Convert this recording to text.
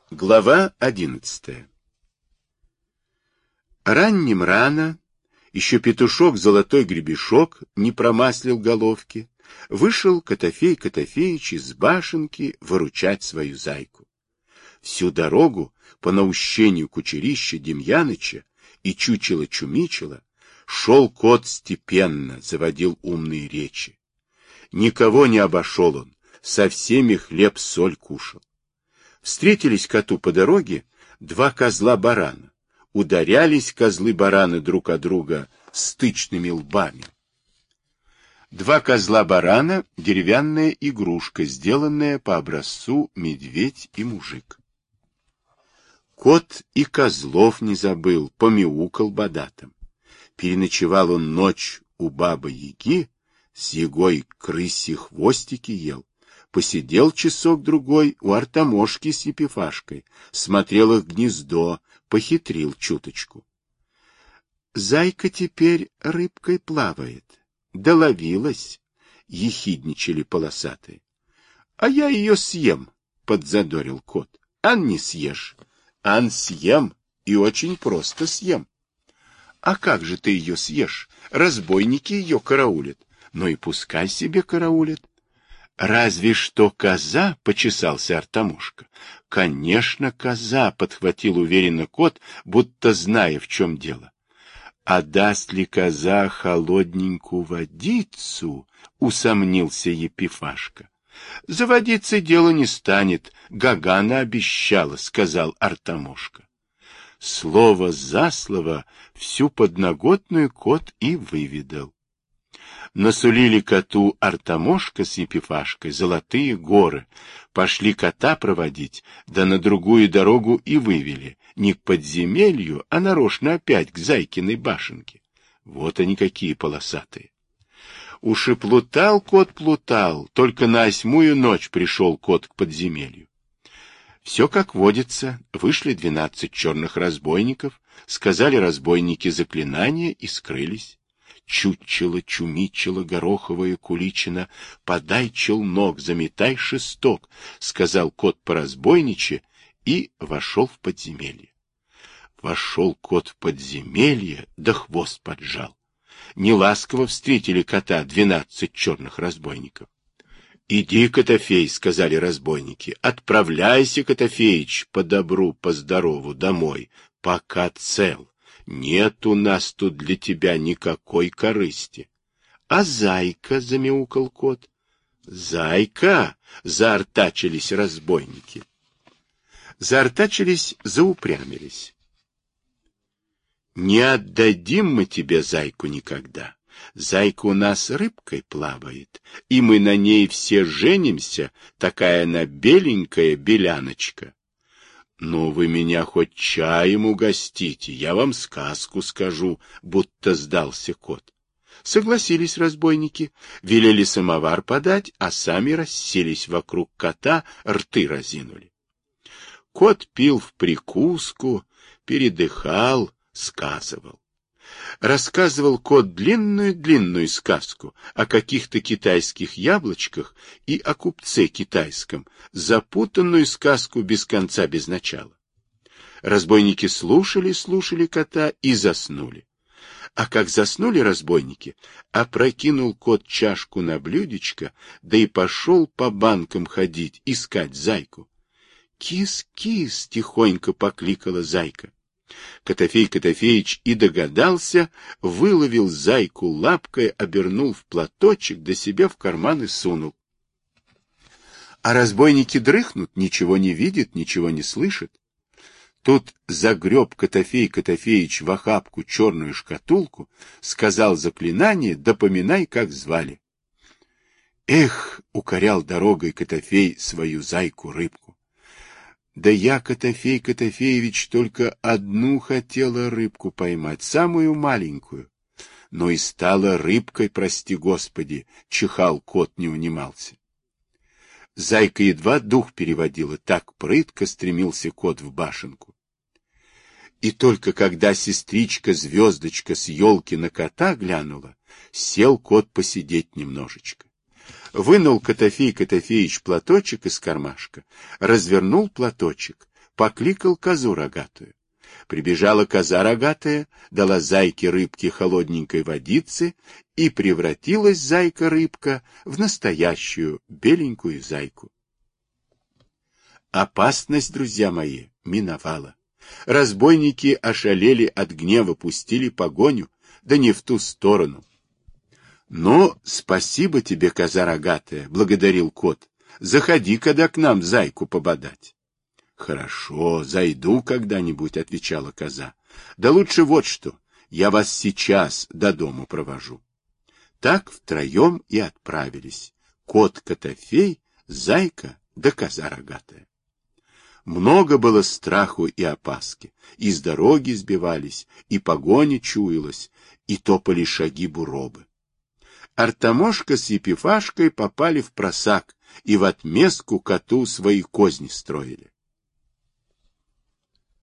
Глава 11. Ранним рано, еще петушок золотой гребешок не промаслил головки, вышел Котофей Котофеич из башенки выручать свою зайку. Всю дорогу по наущению кучерища Демьяныча и чучела-чумичела шел кот степенно, заводил умные речи. Никого не обошел он, со всеми хлеб-соль кушал. Встретились коту по дороге два козла-барана. Ударялись козлы-бараны друг от друга стычными лбами. Два козла-барана — деревянная игрушка, сделанная по образцу медведь и мужик. Кот и козлов не забыл, помяукал бодатом. Переночевал он ночь у бабы-яги, с ягой крысьи хвостики ел. Посидел часок-другой у Артамошки с Епифашкой, смотрел их гнездо, похитрил чуточку. Зайка теперь рыбкой плавает. Доловилась, ехидничали полосатые. — А я ее съем, — подзадорил кот. — Ан не съешь. Ан съем, и очень просто съем. — А как же ты ее съешь? Разбойники ее караулят. Ну и пускай себе караулят. — Разве что коза, — почесался Артамушка. — Конечно, коза, — подхватил уверенно кот, будто зная, в чем дело. — А даст ли коза холодненькую водицу? — усомнился Епифашка. — За водицей дело не станет, Гагана обещала, — сказал Артамушка. Слово за слово всю подноготную кот и выведал. Насулили коту Артамошка с Епифашкой золотые горы, пошли кота проводить, да на другую дорогу и вывели, не к подземелью, а нарочно опять к Зайкиной башенке. Вот они какие полосатые. Уж и плутал кот плутал, только на 8-ю ночь пришел кот к подземелью. Все как водится, вышли 12 черных разбойников, сказали разбойники заклинания и скрылись. Чучело, чумичело, гороховая куличина, подай челнок, заметай шесток, сказал кот по-разбойниче и вошел в подземелье. Вошел кот в подземелье, да хвост поджал. Неласково встретили кота 12 черных разбойников. — Иди, Котофей, — сказали разбойники, — отправляйся, Котофеич, по добру, по здорову домой, пока цел. Нет у нас тут для тебя никакой корысти. — А зайка, — замяукал кот. — Зайка! — заортачились разбойники. Заортачились, заупрямились. — Не отдадим мы тебе зайку никогда. Зайка у нас рыбкой плавает, и мы на ней все женимся, такая она беленькая беляночка. Ну, вы меня хоть чаем угостите, я вам сказку скажу, будто сдался кот. Согласились разбойники, велели самовар подать, а сами расселись вокруг кота, рты разинули. Кот пил в прикуску, передыхал, сказывал. Рассказывал кот длинную-длинную сказку о каких-то китайских яблочках и о купце китайском, запутанную сказку без конца, без начала. Разбойники слушали кота и заснули. А как заснули разбойники, опрокинул кот чашку на блюдечко, да и пошел по банкам ходить, искать зайку. «Кис-кис!» — тихонько покликала зайка. Котофей Котофеич и догадался, выловил зайку лапкой, обернул в платочек, да себе в карман и сунул. А разбойники дрыхнут, ничего не видят, ничего не слышат. Тут загреб Котофей Котофеич в охапку черную шкатулку, сказал заклинание, да поминай, как звали. Эх, укорял дорогой Котофей свою зайку-рыбку. Да я, Котофей Котофеевич, только одну хотела рыбку поймать, самую маленькую. Но и стала рыбкой, прости господи, чихал кот, не унимался. Зайка едва дух переводила, так прытко стремился кот в башенку. И только когда сестричка-звездочка с елки на кота глянула, сел кот посидеть немножечко. Вынул Котофей Котофеич платочек из кармашка, развернул платочек, покликал козу рогатую. Прибежала коза рогатая, дала зайке-рыбке холодненькой водицы, и превратилась зайка-рыбка в настоящую беленькую зайку. Опасность, друзья мои, миновала. Разбойники ошалели от гнева, пустили погоню, да не в ту сторону. — Ну, спасибо тебе, коза рогатая, — благодарил кот. — Заходи, когда к нам зайку пободать. — Хорошо, зайду когда-нибудь, — отвечала коза. — Да лучше вот что, я вас сейчас до дому провожу. Так втроем и отправились. Кот Котофей, зайка да коза рогатая. Много было страху и опаски, и с дороги сбивались, и погоня чуялась, и топали шаги буробы. Артамошка с Епифашкой попали в просак и в отместку коту свои козни строили.